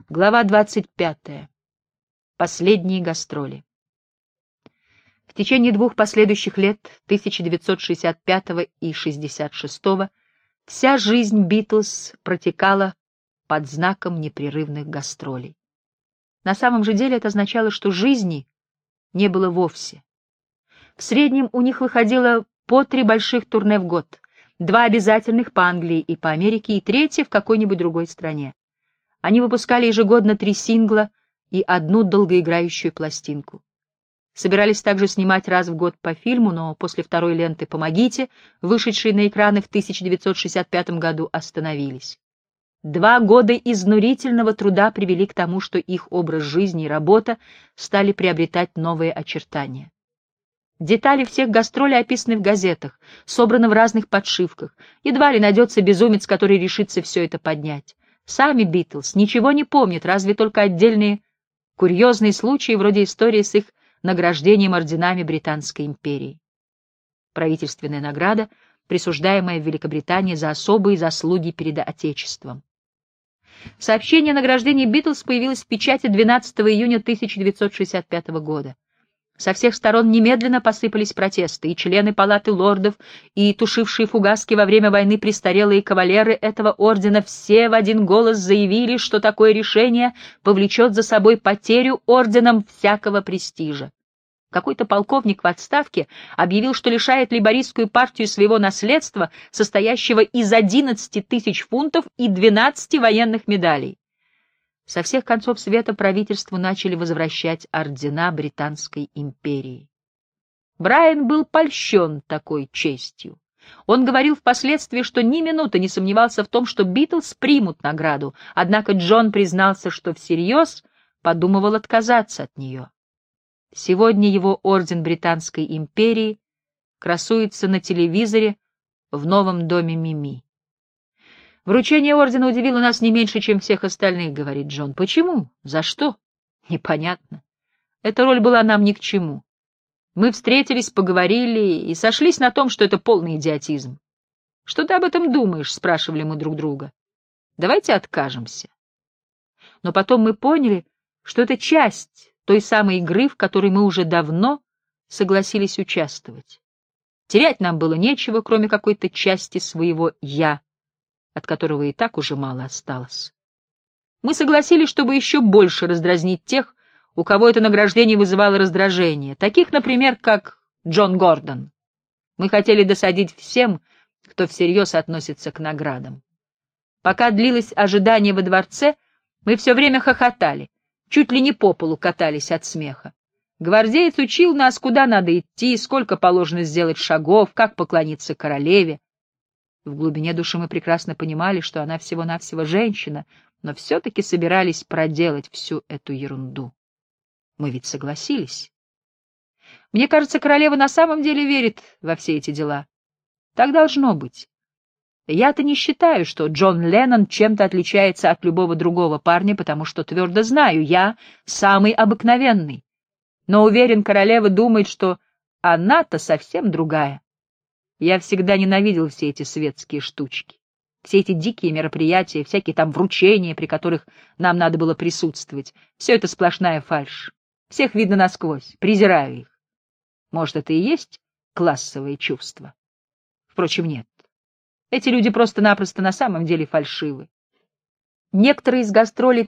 Глава 25. Последние гастроли. В течение 2 последующих лет, 1965 и 1966, вся жизнь Битлз протекала под знаком непрерывных гастролей. На самом же деле это означало, что жизни не было вовсе. В среднем у них выходило по 3 больших турне в год, 2 обязательных по Англии и по Америке, и 3 в какой-нибудь другой стране. Они выпускали ежегодно 3 сингла и 1 долгоиграющую пластинку. Собирались также снимать раз в год по фильму, но после второй ленты «Помогите», вышедшей на экраны в 1965 году, остановились. 2 года изнурительного труда привели к тому, что их образ жизни и работа стали приобретать новые очертания. Детали всех гастролей описаны в газетах, собраны в разных подшивках. Едва ли найдется безумец, который решится все это поднять. Сами Битлз ничего не помнят, разве только отдельные курьезные случаи, вроде истории с их награждением орденами Британской империи. Правительственная награда, присуждаемая в Великобритании за особые заслуги перед Отечеством. Сообщение о награждении Битлз появилось в печати 12 июня 1965 года. Со всех сторон немедленно посыпались протесты, и члены Палаты лордов, и тушившие фугаски во время войны престарелые кавалеры этого ордена все в один голос заявили, что такое решение повлечет за собой потерю орденом всякого престижа. Какой-то полковник в отставке объявил, что лишает лейбористскую партию своего наследства, состоящего из 11 тысяч фунтов и 12 военных медалей. Со всех концов света правительству начали возвращать ордена Британской империи. Брайан был польщен такой честью. Он говорил впоследствии, что ни минуты не сомневался в том, что Битлз примут награду, однако Джон признался, что всерьез подумывал отказаться от нее. Сегодня его орден Британской империи красуется на телевизоре в новом доме Мими. «Вручение ордена удивило нас не меньше, чем всех остальных», — говорит Джон. «Почему? За что? Непонятно. Эта роль была нам ни к чему. Мы встретились, поговорили и сошлись на том, что это полный идиотизм. Что ты об этом думаешь?» — спрашивали мы друг друга. «Давайте откажемся». Но потом мы поняли, что это часть той самой игры, в которой мы уже давно согласились участвовать. Терять нам было нечего, кроме какой-то части своего «я», от которого и так уже мало осталось. Мы согласились, чтобы еще больше раздразнить тех, у кого это награждение вызывало раздражение, таких, например, как Джон Гордон. Мы хотели досадить всем, кто всерьез относится к наградам. Пока длилось ожидание во дворце, мы все время хохотали, чуть ли не по полу катались от смеха. Гвардеец учил нас, куда надо идти, сколько положено сделать шагов, как поклониться королеве. В глубине души мы прекрасно понимали, что она всего-навсего женщина, но все-таки собирались проделать всю эту ерунду. Мы ведь согласились. Мне кажется, королева на самом деле верит во все эти дела. Так должно быть. Я-то не считаю, что Джон Леннон чем-то отличается от любого другого парня, потому что твердо знаю, я самый обыкновенный. Но уверен, королева думает, что она-то совсем другая. Я всегда ненавидел все эти светские штучки, все эти дикие мероприятия, всякие там вручения, при которых нам надо было присутствовать. Все это сплошная фальшь. Всех видно насквозь, презираю их. Может, это и есть классовые чувства? Впрочем, нет. Эти люди просто-напросто на самом деле фальшивы. Некоторые из гастролей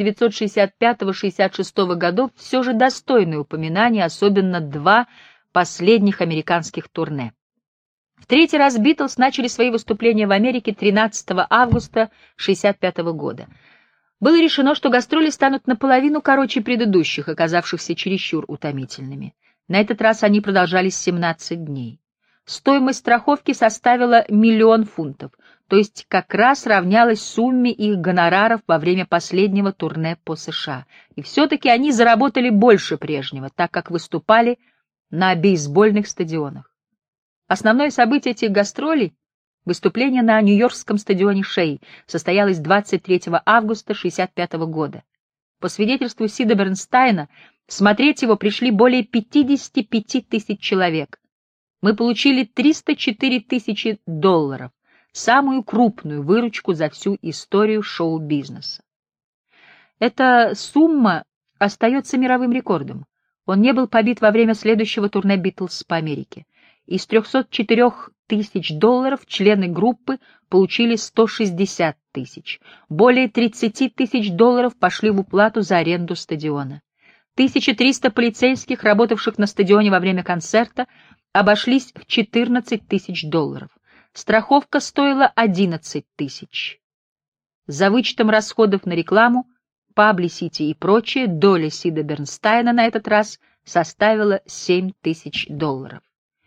1965-66 годов все же достойны упоминания, особенно 2 последних американских турне. В 3-й раз Битлз начали свои выступления в Америке 13 августа 1965 года. Было решено, что гастроли станут наполовину короче предыдущих, оказавшихся чересчур утомительными. На этот раз они продолжались 17 дней. Стоимость страховки составила $1 000 000, то есть как раз равнялась сумме их гонораров во время последнего турне по США. И все-таки они заработали больше прежнего, так как выступали на бейсбольных стадионах. Основное событие этих гастролей — выступление на Нью-Йоркском стадионе Шей — состоялось 23 августа 1965 года. По свидетельству Сида Бернстайна, смотреть его пришли более 55 тысяч человек. Мы получили $304 000, самую крупную выручку за всю историю шоу-бизнеса. Эта сумма остается мировым рекордом. Он не был побит во время следующего турне «Битлз» по Америке. Из 304 тысяч долларов члены группы получили 160 тысяч. Более 30 тысяч долларов пошли в уплату за аренду стадиона. 1300 полицейских, работавших на стадионе во время концерта, обошлись в 14 тысяч долларов. Страховка стоила 11 тысяч. За вычетом расходов на рекламу, паблисити и прочее, доля Сида Бернстайна на этот раз составила 7 тысяч долларов.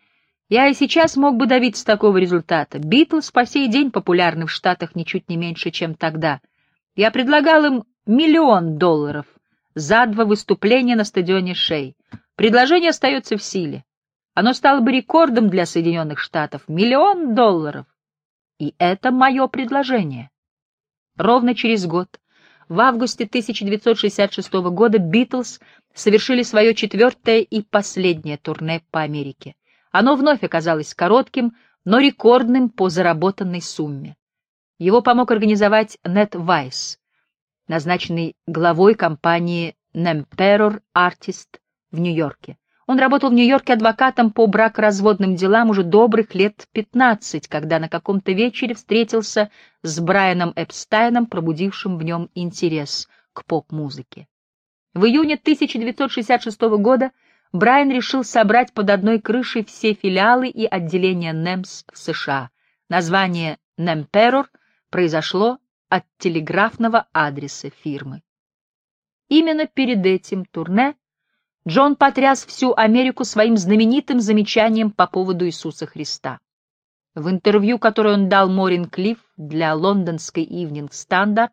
Я и сейчас мог бы добиться такого результата. Битлз по сей день популярны в Штатах ничуть не меньше, чем тогда. Я предлагал им $1 000 000 за 2 выступления на стадионе Шей. Предложение остается в силе. Оно стало бы рекордом для Соединенных Штатов. $1 000 000. И это мое предложение. Ровно через год, в августе 1966 года, Битлз совершили свое 4-е и последнее турне по Америке. Оно вновь оказалось коротким, но рекордным по заработанной сумме. Его помог организовать Нет Вайс, назначенный главой компании Nemperor Artist в Нью-Йорке. Он работал в Нью-Йорке адвокатом по бракоразводным делам уже добрых лет 15, когда на каком-то вечере встретился с Брайаном Эпстайном, пробудившим в нем интерес к поп-музыке. В июне 1966 года Брайан решил собрать под одной крышей все филиалы и отделения NEMS в США. Название Nemperor произошло от телеграфного адреса фирмы. Именно перед этим турне Джон потряс всю Америку своим знаменитым замечанием по поводу Иисуса Христа. В интервью, которое он дал Морин Клифф для лондонской Evening Standard,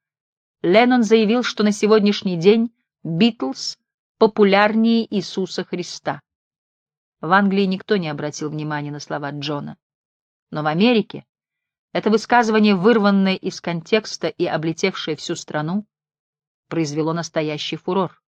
Леннон заявил, что на сегодняшний день Битлз популярнее Иисуса Христа. В Англии никто не обратил внимания на слова Джона. Но в Америке это высказывание, вырванное из контекста и облетевшее всю страну, произвело настоящий фурор.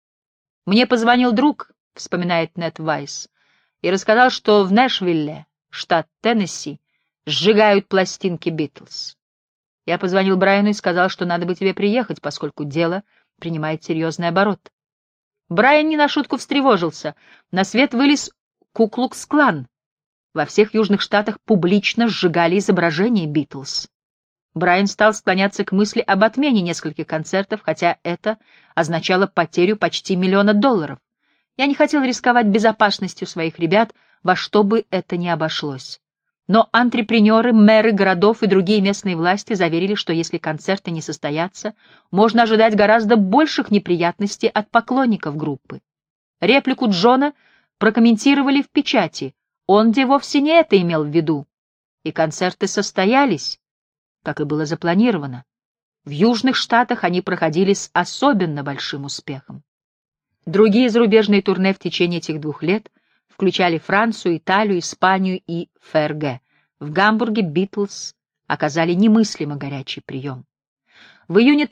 «Мне позвонил друг», — вспоминает Нет Вайс, и рассказал, что в Нэшвилле, штат Теннесси, сжигают пластинки Битлз. Я позвонил Брайану и сказал, что надо бы тебе приехать, поскольку дело принимает серьезный оборот. Брайан не на шутку встревожился. На свет вылез Ку-Клукс-Клан. Во всех южных штатах публично сжигали изображения Битлз. Брайан стал склоняться к мысли об отмене нескольких концертов, хотя это означало потерю почти $1 миллион. Я не хотел рисковать безопасностью своих ребят, во что бы это ни обошлось. Но антрепренеры, мэры городов и другие местные власти заверили, что если концерты не состоятся, можно ожидать гораздо больших неприятностей от поклонников группы. Реплику Джона прокомментировали в печати. Он вовсе не это имел в виду. И концерты состоялись, как и было запланировано. В Южных Штатах они проходили с особенно большим успехом. Другие зарубежные турне в течение этих 2 лет включали Францию, Италию, Испанию и ФРГ. В Гамбурге Битлз оказали немыслимо горячий прием. В июне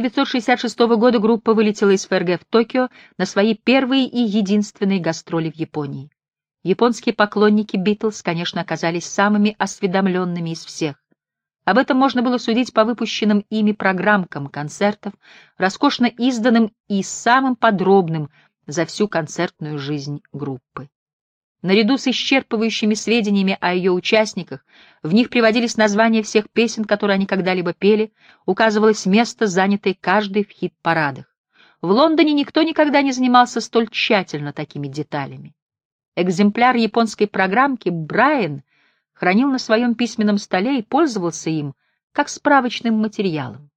1966 года группа вылетела из ФРГ в Токио на свои первые и единственные гастроли в Японии. Японские поклонники Битлз, конечно, оказались самыми осведомленными из всех. Об этом можно было судить по выпущенным ими программкам концертов, роскошно изданным и самым подробным за всю концертную жизнь группы. Наряду с исчерпывающими сведениями о ее участниках, в них приводились названия всех песен, которые они когда-либо пели, указывалось место, занятое каждой в хит-парадах. В Лондоне никто никогда не занимался столь тщательно такими деталями. Экземпляр японской программки Брайан хранил на своем письменном столе и пользовался им как справочным материалом.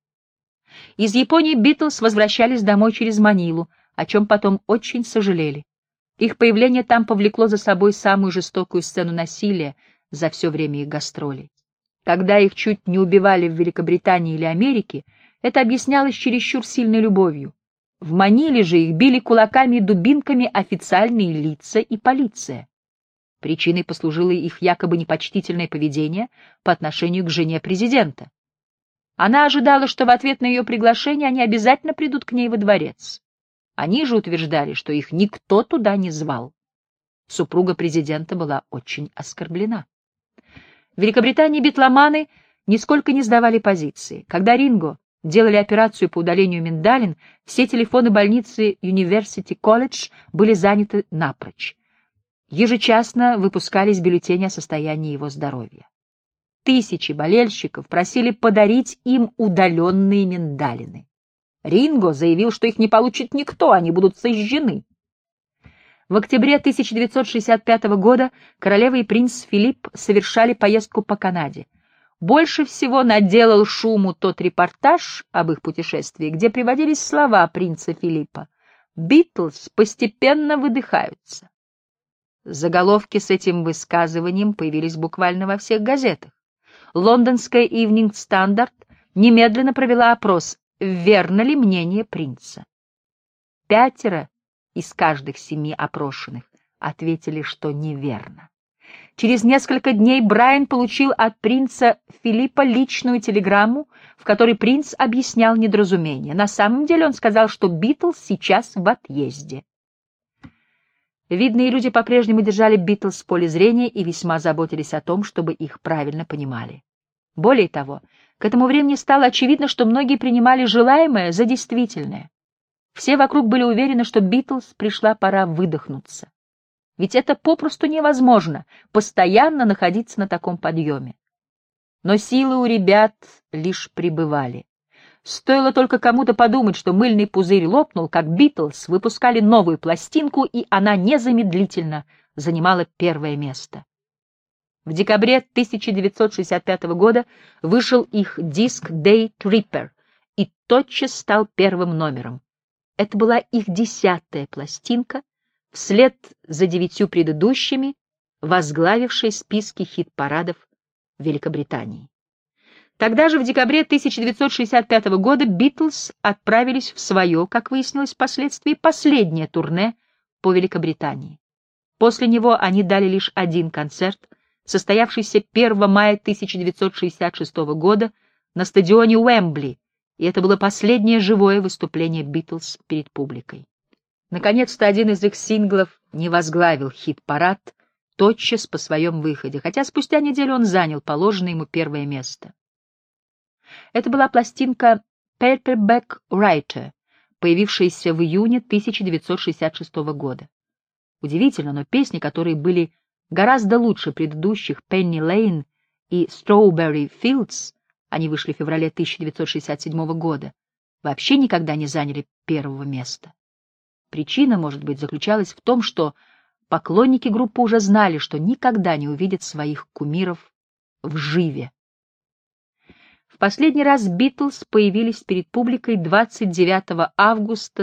Из Японии Битлз возвращались домой через Манилу, о чем потом очень сожалели. Их появление там повлекло за собой самую жестокую сцену насилия за все время их гастролей. Когда их чуть не убивали в Великобритании или Америке, это объяснялось чересчур сильной любовью. В Маниле же их били кулаками и дубинками официальные лица и полиция. Причиной послужило их якобы непочтительное поведение по отношению к жене президента. Она ожидала, что в ответ на ее приглашение они обязательно придут к ней во дворец. Они же утверждали, что их никто туда не звал. Супруга президента была очень оскорблена. В Великобритании битломаны нисколько не сдавали позиции. Когда Ринго делали операцию по удалению миндалин, все телефоны больницы University College были заняты напрочь. Ежечасно выпускались бюллетени о состоянии его здоровья. Тысячи болельщиков просили подарить им удаленные миндалины. Ринго заявил, что их не получит никто, они будут сожжены. В октябре 1965 года королева и принц Филипп совершали поездку по Канаде. Больше всего наделал шуму тот репортаж об их путешествии, где приводились слова принца Филиппа: «Битлз постепенно выдыхаются». Заголовки с этим высказыванием появились буквально во всех газетах. Лондонская Evening Standard немедленно провела опрос, верно ли мнение принца. 5 из каждых 7 опрошенных ответили, что неверно. Через несколько дней Брайан получил от принца Филиппа личную телеграмму, в которой принц объяснял недоразумение. На самом деле он сказал, что Битлз сейчас в отъезде. Видные люди по-прежнему держали Битлз в поле зрения и весьма заботились о том, чтобы их правильно понимали. Более того, к этому времени стало очевидно, что многие принимали желаемое за действительное. Все вокруг были уверены, что Битлз пришла пора выдохнуться. Ведь это попросту невозможно — постоянно находиться на таком подъеме. Но силы у ребят лишь прибывали. Стоило только кому-то подумать, что мыльный пузырь лопнул, как Битлз выпускали новую пластинку, и она незамедлительно занимала 1 место. В декабре 1965 года вышел их диск «Day Tripper» и тотчас стал 1-м номером. Это была их 10-я пластинка, вслед за 9 предыдущими, возглавившей списки хит-парадов Великобритании. Тогда же, в декабре 1965 года, Битлз отправились в свое, как выяснилось впоследствии, последнее турне по Великобритании. После него они дали лишь один концерт, состоявшийся 1 мая 1966 года на стадионе Уэмбли, и это было последнее живое выступление Битлз перед публикой. Наконец-то один из их синглов не возглавил хит-парад тотчас по своем выходе, хотя спустя неделю он занял положенное ему 1 место. Это была пластинка «Paperback Writer», появившаяся в июне 1966 года. Удивительно, но песни, которые были гораздо лучше предыдущих «Penny Lane» и «Strawberry Fields», они вышли в феврале 1967 года, вообще никогда не заняли 1 места. Причина, может быть, заключалась в том, что поклонники группы уже знали, что никогда не увидят своих кумиров вживе. В последний раз Битлз появились перед публикой 29 августа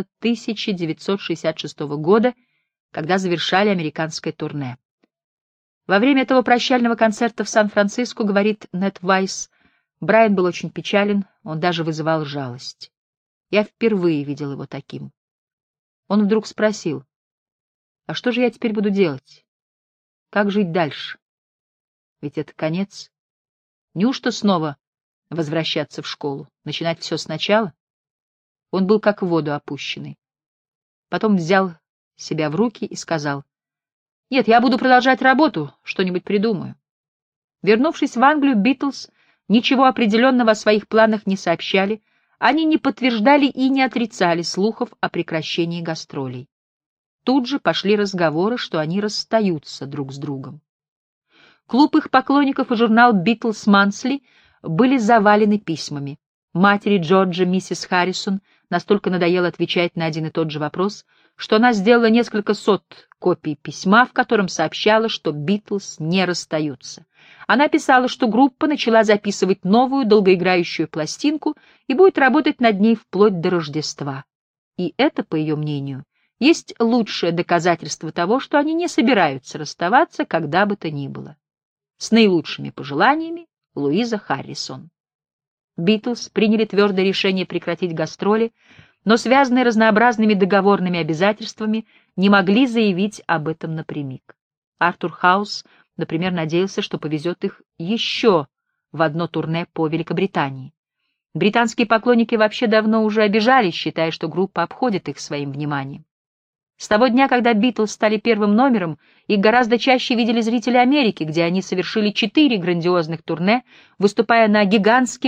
1966 года, когда завершали американское турне. Во время этого прощального концерта в Сан-Франциско, говорит Нет Вайс, Брайан был очень печален, он даже вызывал жалость. Я впервые видел его таким. Он вдруг спросил: «А что же я теперь буду делать? Как жить дальше? Ведь это конец. Неужто снова возвращаться в школу, начинать все сначала?» Он был как в воду опущенный. Потом взял себя в руки и сказал: «Нет, я буду продолжать работу, что-нибудь придумаю». Вернувшись в Англию, Битлз ничего определенного о своих планах не сообщали, они не подтверждали и не отрицали слухов о прекращении гастролей. Тут же пошли разговоры, что они расстаются друг с другом. Клуб их поклонников и журнал «Битлз Мансли» были завалены письмами. Матери Джорджа, миссис Харрисон, настолько надоело отвечать на один и тот же вопрос, что она сделала несколько сот копий письма, в котором сообщала, что Битлз не расстаются. Она писала, что группа начала записывать новую долгоиграющую пластинку и будет работать над ней вплоть до Рождества. И это, по ее мнению, есть лучшее доказательство того, что они не собираются расставаться когда бы то ни было. С наилучшими пожеланиями, Луиза Харрисон. Битлз приняли твердое решение прекратить гастроли, но, связанные разнообразными договорными обязательствами, не могли заявить об этом напрямик. Артур Хаус, например, надеялся, что повезет их еще в одно турне по Великобритании. Британские поклонники вообще давно уже обижались, считая, что группа обходит их своим вниманием. С того дня, когда Битлз стали 1-м номером, их гораздо чаще видели зрители Америки, где они совершили 4 грандиозных турне, выступая на гигантских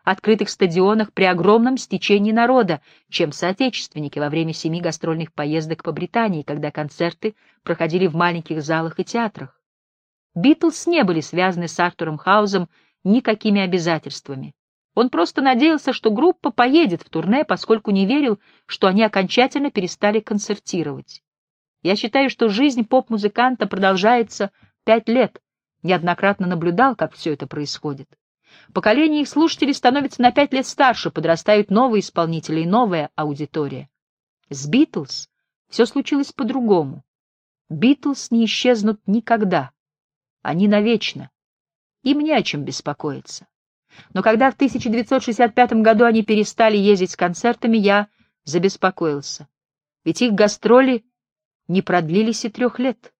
открытых стадионах при огромном стечении народа, чем соотечественники во время 7 гастрольных поездок по Британии, когда концерты проходили в маленьких залах и театрах. Битлз не были связаны с Артуром Хаузом никакими обязательствами. Он просто надеялся, что группа поедет в турне, поскольку не верил, что они окончательно перестали концертировать. Я считаю, что жизнь поп-музыканта продолжается 5 лет. Неоднократно наблюдал, как все это происходит. Поколение их слушателей становится на 5 лет старше, подрастают новые исполнители и новая аудитория. С Битлз все случилось по-другому. Битлз не исчезнут никогда. Они навечно. Им не о чем беспокоиться. Но когда в 1965 году они перестали ездить с концертами, я забеспокоился. Ведь их гастроли не продлились и 3 лет.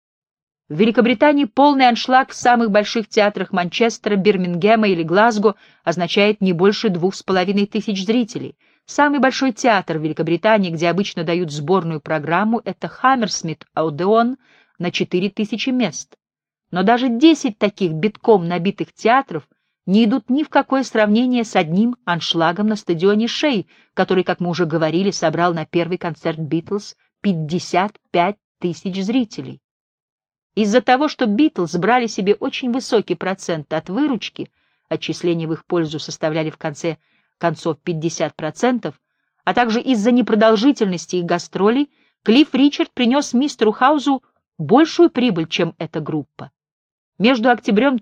В Великобритании полный аншлаг в самых больших театрах Манчестера, Бирмингема или Глазго означает не больше 2500 зрителей. Самый большой театр в Великобритании, где обычно дают сборную программу, это Хаммерсмит Одеон на 4000 мест. Но даже 10 таких битком набитых театров не идут ни в какое сравнение с одним аншлагом на стадионе Шей, который, как мы уже говорили, собрал на первый концерт Битлз 55 тысяч зрителей. Из-за того, что Битлз брали себе очень высокий процент от выручки, отчисления в их пользу составляли в конце концов 50%, а также из-за непродолжительности их гастролей, Клифф Ричард принес мистеру Хаузу большую прибыль, чем эта группа. Между октябрем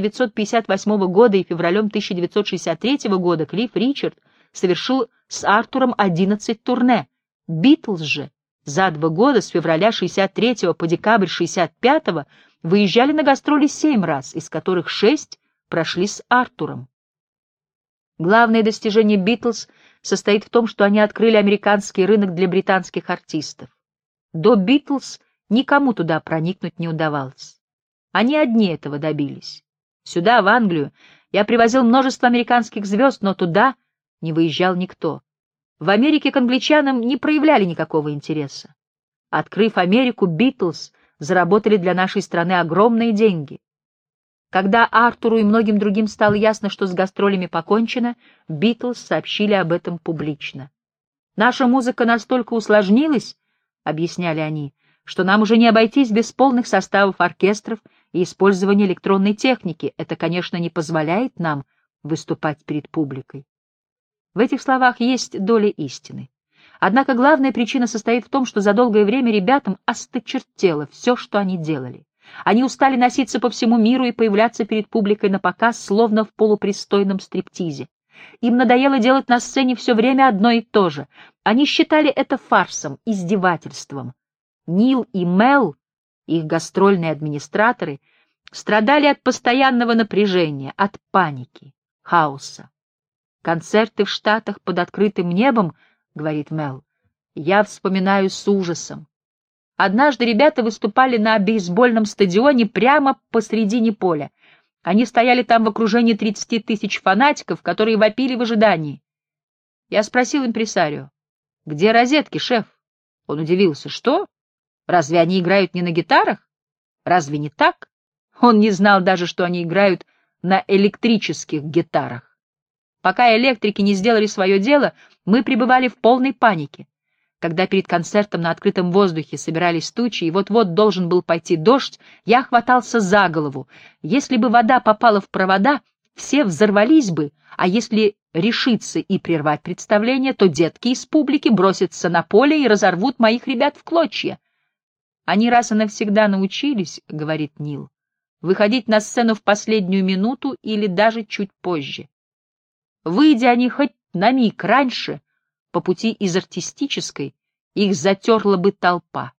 1958 года и февралем 1963 года Клифф Ричард совершил с Артуром 11 турне. Битлз же за 2 года с февраля 63 по декабрь 65 выезжали на гастроли 7 раз, из которых 6 прошли с Артуром. Главное достижение Битлз состоит в том, что они открыли американский рынок для британских артистов. До Битлз никому туда проникнуть не удавалось. Они одни этого добились. Сюда, в Англию, я привозил множество американских звезд, но туда не выезжал никто. В Америке к англичанам не проявляли никакого интереса. Открыв Америку, Битлз заработали для нашей страны огромные деньги. Когда Артуру и многим другим стало ясно, что с гастролями покончено, Битлз сообщили об этом публично. «Наша музыка настолько усложнилась, — объясняли они, — что нам уже не обойтись без полных составов оркестров и использования электронной техники. Это, конечно, не позволяет нам выступать перед публикой». В этих словах есть доля истины. Однако главная причина состоит в том, что за долгое время ребятам осточертело все, что они делали. Они устали носиться по всему миру и появляться перед публикой на показ, словно в полупристойном стриптизе. Им надоело делать на сцене все время одно и то же. Они считали это фарсом, издевательством. Нил и Мел, их гастрольные администраторы, страдали от постоянного напряжения, от паники, хаоса. «Концерты в Штатах под открытым небом, — говорит Мел, — я вспоминаю с ужасом. Однажды ребята выступали на бейсбольном стадионе прямо посредине поля. Они стояли там в окружении 30 тысяч фанатиков, которые вопили в ожидании. Я спросил импресарио: «Где розетки, шеф?» Он удивился: «Что? Разве они играют не на гитарах? Разве не так?» Он не знал даже, что они играют на электрических гитарах. Пока электрики не сделали свое дело, мы пребывали в полной панике. Когда перед концертом на открытом воздухе собирались тучи, и вот-вот должен был пойти дождь, я хватался за голову. Если бы вода попала в провода, все взорвались бы, а если решиться и прервать представление, то детки из публики бросятся на поле и разорвут моих ребят в клочья. «Они раз и навсегда научились, — говорит Нил, — выходить на сцену в последнюю минуту или даже чуть позже. Выйдя они хоть на миг раньше, по пути из артистической, их затерла бы толпа.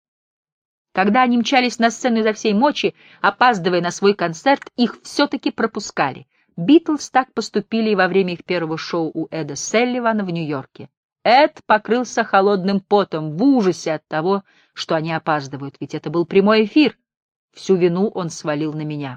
Когда они мчались на сцену изо всей мочи, опаздывая на свой концерт, их все-таки пропускали. Битлз так поступили и во время их первого шоу у Эда Селливана в Нью-Йорке. Эд покрылся холодным потом в ужасе от того, что они опаздывают, ведь это был прямой эфир. Всю вину он свалил на меня.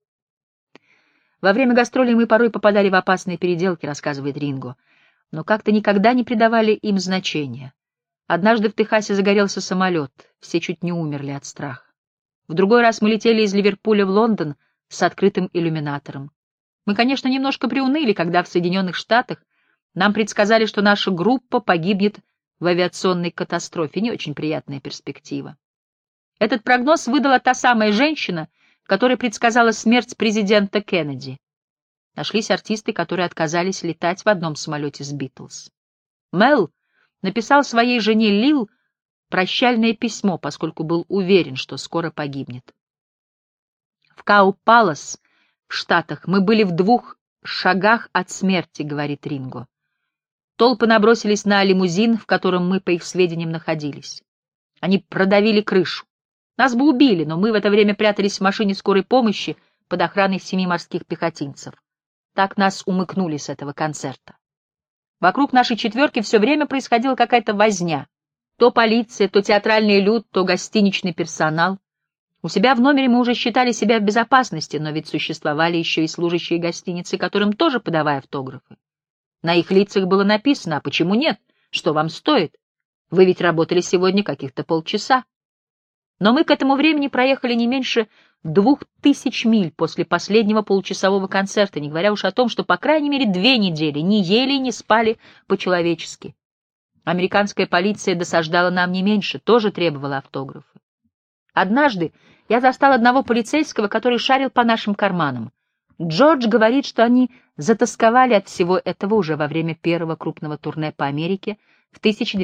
Во время гастролей мы порой попадали в опасные переделки, рассказывает Ринго, но как-то никогда не придавали им значения. Однажды в Техасе загорелся самолет, все чуть не умерли от страха. В другой раз мы летели из Ливерпуля в Лондон с открытым иллюминатором. Мы, конечно, немножко приуныли, когда в Соединенных Штатах нам предсказали, что наша группа погибнет в авиационной катастрофе. Не очень приятная перспектива. Этот прогноз выдала та самая женщина, которая предсказала смерть президента Кеннеди. Нашлись артисты, которые отказались летать в одном самолете с Битлз. Мел написал своей жене Лил прощальное письмо, поскольку был уверен, что скоро погибнет. В Кау-Палас, в Штатах, мы были в 2 шагах от смерти, говорит Ринго. Толпы набросились на лимузин, в котором мы, по их сведениям, находились. Они продавили крышу. Нас бы убили, но мы в это время прятались в машине скорой помощи под охраной 7 морских пехотинцев. Так нас умыкнули с этого концерта. Вокруг нашей четверки все время происходила какая-то возня. То полиция, то театральный люд, то гостиничный персонал. У себя в номере мы уже считали себя в безопасности, но ведь существовали еще и служащие гостиницы, которым тоже подавай автографы. На их лицах было написано: «А почему нет? Что вам стоит? Вы ведь работали сегодня каких-то полчаса». Но мы к этому времени проехали не меньше 2000 миль после последнего получасового концерта, не говоря уж о том, что по крайней мере 2 недели не ели и не спали по-человечески. Американская полиция досаждала нам не меньше, тоже требовала автографы. Однажды я застал одного полицейского, который шарил по нашим карманам. Джордж говорит, что они затосковали от всего этого уже во время первого крупного турне по Америке в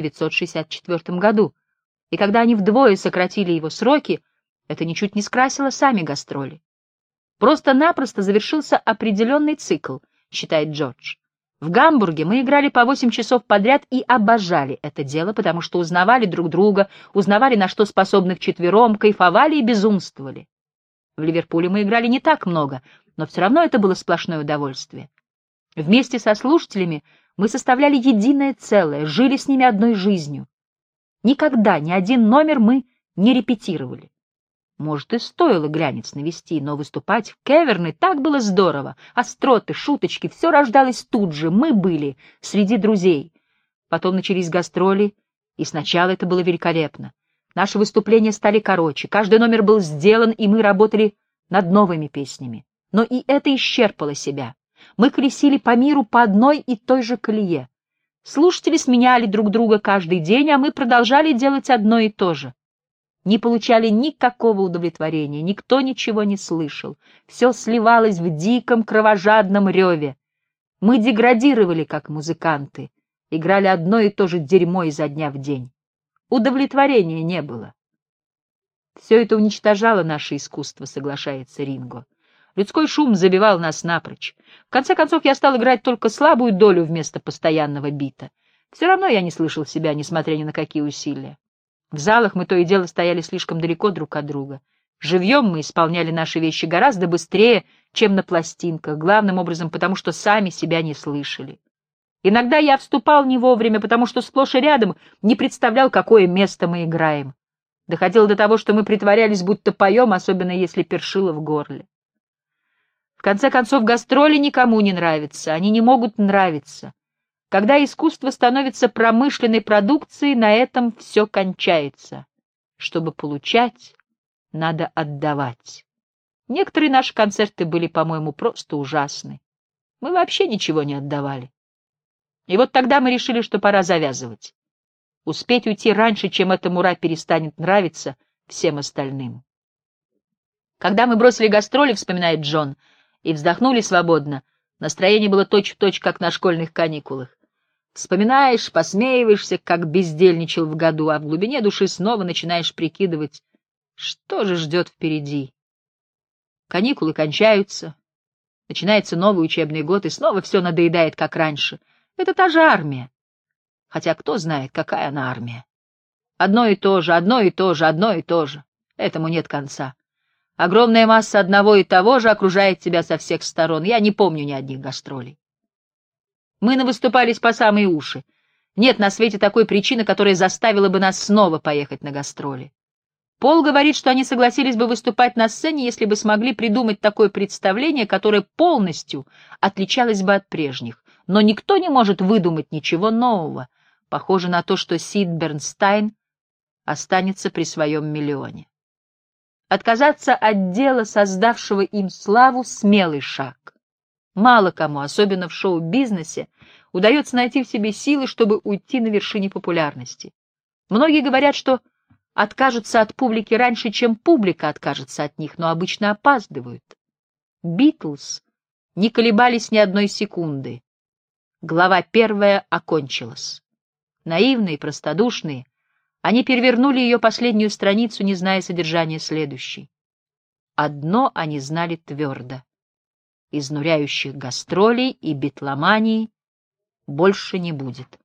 1964 году, и когда они вдвое сократили его сроки, это ничуть не скрасило сами гастроли. Просто-напросто завершился определенный цикл, считает Джордж. В Гамбурге мы играли по 8 часов подряд и обожали это дело, потому что узнавали друг друга, узнавали, на что способны вчетвером, кайфовали и безумствовали. В Ливерпуле мы играли не так много, но все равно это было сплошное удовольствие. Вместе со слушателями мы составляли единое целое, жили с ними одной жизнью. Никогда ни один номер мы не репетировали. Может, и стоило глянец навести, но выступать в Кеверне так было здорово. Остроты, шуточки, все рождалось тут же. Мы были среди друзей. Потом начались гастроли, и сначала это было великолепно. Наши выступления стали короче, каждый номер был сделан, и мы работали над новыми песнями. Но и это исчерпало себя. Мы колесили по миру по одной и той же колее. Слушатели сменяли друг друга каждый день, а мы продолжали делать одно и то же. Не получали никакого удовлетворения, никто ничего не слышал. Все сливалось в диком кровожадном реве. Мы деградировали, как музыканты, играли одно и то же дерьмо изо дня в день. Удовлетворения не было. Все это уничтожало наше искусство, соглашается Ринго. Людской шум забивал нас напрочь. В конце концов, я стал играть только слабую долю вместо постоянного бита. Все равно я не слышал себя, несмотря ни на какие усилия. В залах мы то и дело стояли слишком далеко друг от друга. Живьем мы исполняли наши вещи гораздо быстрее, чем на пластинках, главным образом потому, что сами себя не слышали. Иногда я вступал не вовремя, потому что сплошь и рядом не представлял, какое место мы играем. Доходило до того, что мы притворялись, будто поем, особенно если першило в горле. В конце концов, гастроли никому не нравятся, они не могут нравиться. Когда искусство становится промышленной продукцией, на этом все кончается. Чтобы получать, надо отдавать. Некоторые наши концерты были, по-моему, просто ужасны. Мы вообще ничего не отдавали. И вот тогда мы решили, что пора завязывать. Успеть уйти раньше, чем эта мура перестанет нравиться всем остальным. Когда мы бросили гастроли, вспоминает Джон, и вздохнули свободно, настроение было точь-в-точь, как на школьных каникулах. Вспоминаешь, посмеиваешься, как бездельничал в году, а в глубине души снова начинаешь прикидывать, что же ждет впереди. Каникулы кончаются, начинается новый учебный год, и снова все надоедает, как раньше. Это та же армия. Хотя кто знает, какая она армия. Одно и то же, одно и то же, одно и то же. Этому нет конца. Огромная масса одного и того же окружает тебя со всех сторон. Я не помню ни одних гастролей. Мы навыступались по самые уши. Нет на свете такой причины, которая заставила бы нас снова поехать на гастроли. Пол говорит, что они согласились бы выступать на сцене, если бы смогли придумать такое представление, которое полностью отличалось бы от прежних. Но никто не может выдумать ничего нового. Похоже на то, что Сид Бернстайн останется при своем миллионе. Отказаться от дела, создавшего им славу, — смелый шаг. Мало кому, особенно в шоу-бизнесе, удается найти в себе силы, чтобы уйти на вершине популярности. Многие говорят, что откажутся от публики раньше, чем публика откажется от них, но обычно опаздывают. Битлз не колебались ни одной секунды. Глава первая окончилась. Наивные, простодушные, они перевернули ее последнюю страницу, не зная содержания следующей. Одно они знали твердо: изнуряющих гастролей и битломании больше не будет.